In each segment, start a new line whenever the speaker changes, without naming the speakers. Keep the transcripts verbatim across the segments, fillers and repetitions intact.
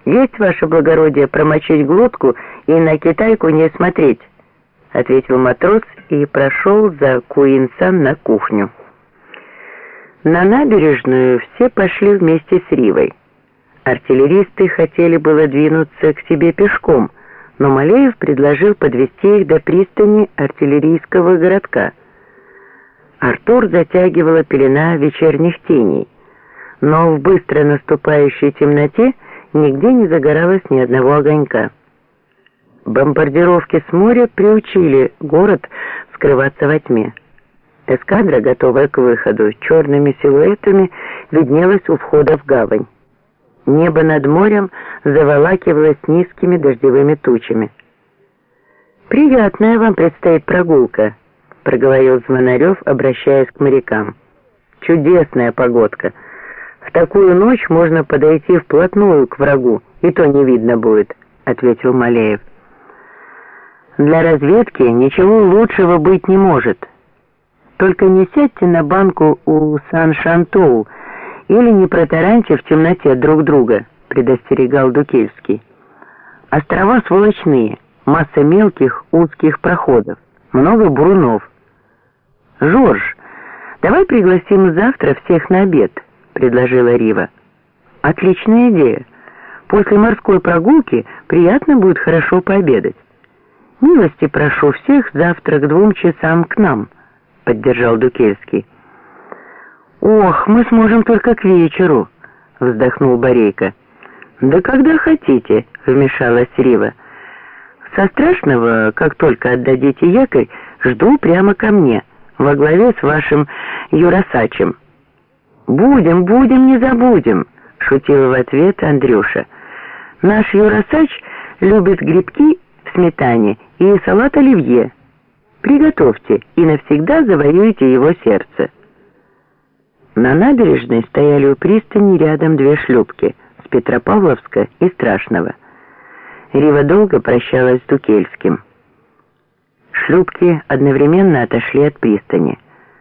«Есть, ваше благородие, промочить глотку и на китайку не смотреть», — ответил матрос и прошел за Куинсан на кухню. На набережную все пошли вместе с Ривой. Артиллеристы хотели было двинуться к себе пешком, но Малеев предложил подвести их до пристани артиллерийского городка. Артур затягивала пелена вечерних теней, но в быстро наступающей темноте нигде не загоралось ни одного огонька. Бомбардировки с моря приучили город скрываться во тьме. Эскадра, готовая к выходу, черными силуэтами виднелась у входа в гавань. Небо над морем заволакивалось низкими дождевыми тучами. «Приятная вам предстоит прогулка», — проговорил Звонарев, обращаясь к морякам. «Чудесная погодка. В такую ночь можно подойти вплотную к врагу, и то не видно будет», — ответил Малеев. «Для разведки ничего лучшего быть не может. Только не сядьте на банку у Сан-Шантоу или не протараньте в темноте друг друга», — предостерегал Дукельский. «Острова сволочные, масса мелких узких проходов, много бурунов». «Жорж, давай пригласим завтра всех на обед», — предложила Рива. «Отличная идея. После морской прогулки приятно будет хорошо пообедать. Милости прошу всех завтра к двум часам к нам», — поддержал Дукельский. «Ох, мы сможем только к вечеру», — вздохнул Борейко. «Да когда хотите», — вмешалась Рива. «Со Страшного, как только отдадите якорь, жду прямо ко мне, во главе с вашим Юрасачем». «Будем, будем, не забудем», — шутил в ответ Андрюша. «Наш Юрасач любит грибки в сметане и салат оливье. Приготовьте и навсегда завоюете его сердце». На набережной стояли у пристани рядом две шлюпки с Петропавловска и Страшного. Рива долго прощалась с Дукельским. Шлюпки одновременно отошли от пристани.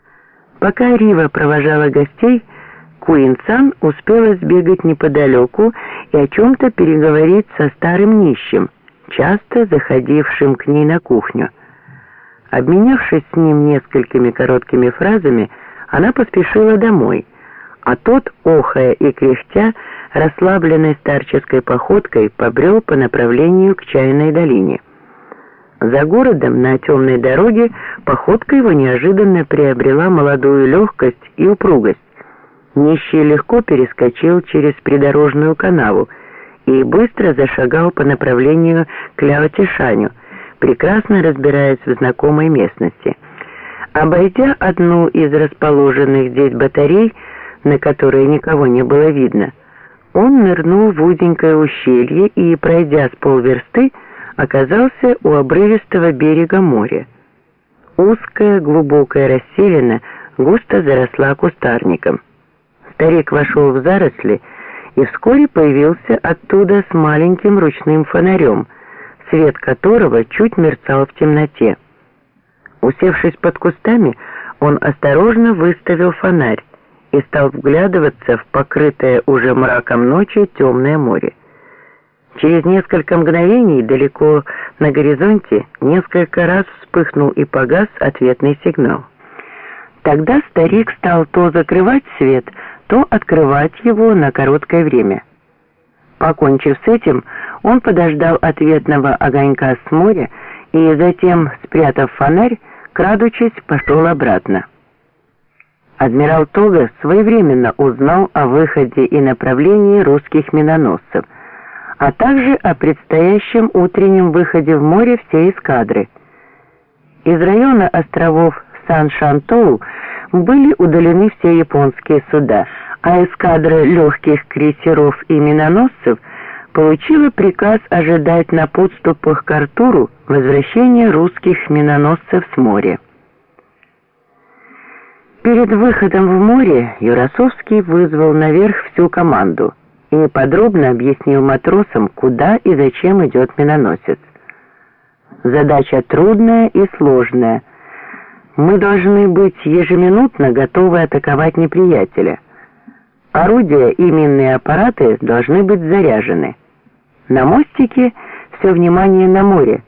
Пока Рива провожала гостей, Куинсан успела сбегать неподалеку и о чем-то переговорить со старым нищим, часто заходившим к ней на кухню. Обменявшись с ним несколькими короткими фразами, она поспешила домой, а тот, охая и кряхтя, расслабленной старческой походкой побрел по направлению к Чайной долине. За городом на темной дороге походка его неожиданно приобрела молодую легкость и упругость. Нищий легко перескочил через придорожную канаву и быстро зашагал по направлению к Ляо-Тишаню, прекрасно разбираясь в знакомой местности. Обойдя одну из расположенных здесь батарей, на которой никого не было видно, он нырнул в узенькое ущелье и, пройдя с полверсты, оказался у обрывистого берега моря. Узкая глубокая расселина густо заросла кустарником. Старик вошел в заросли и вскоре появился оттуда с маленьким ручным фонарем, свет которого чуть мерцал в темноте. Усевшись под кустами, он осторожно выставил фонарь и стал вглядываться в покрытое уже мраком ночи темное море. Через несколько мгновений далеко на горизонте несколько раз вспыхнул и погас ответный сигнал. Тогда старик стал то закрывать свет, то открывать его на короткое время. Покончив с этим, он подождал ответного огонька с моря и затем, спрятав фонарь, крадучись, пошел обратно. Адмирал Тога своевременно узнал о выходе и направлении русских миноносцев, а также о предстоящем утреннем выходе в море всей эскадры. Из района островов Сан-Шантоу были удалены все японские суда, а эскадра легких крейсеров и миноносцев получила приказ ожидать на подступах к Артуру возвращения русских миноносцев с моря. Перед выходом в море Юрасовский вызвал наверх всю команду и подробно объяснил матросам, куда и зачем идет миноносец. Задача трудная и сложная. Мы должны быть ежеминутно готовы атаковать неприятеля. Орудия и минные аппараты должны быть заряжены. На мостике все внимание на море.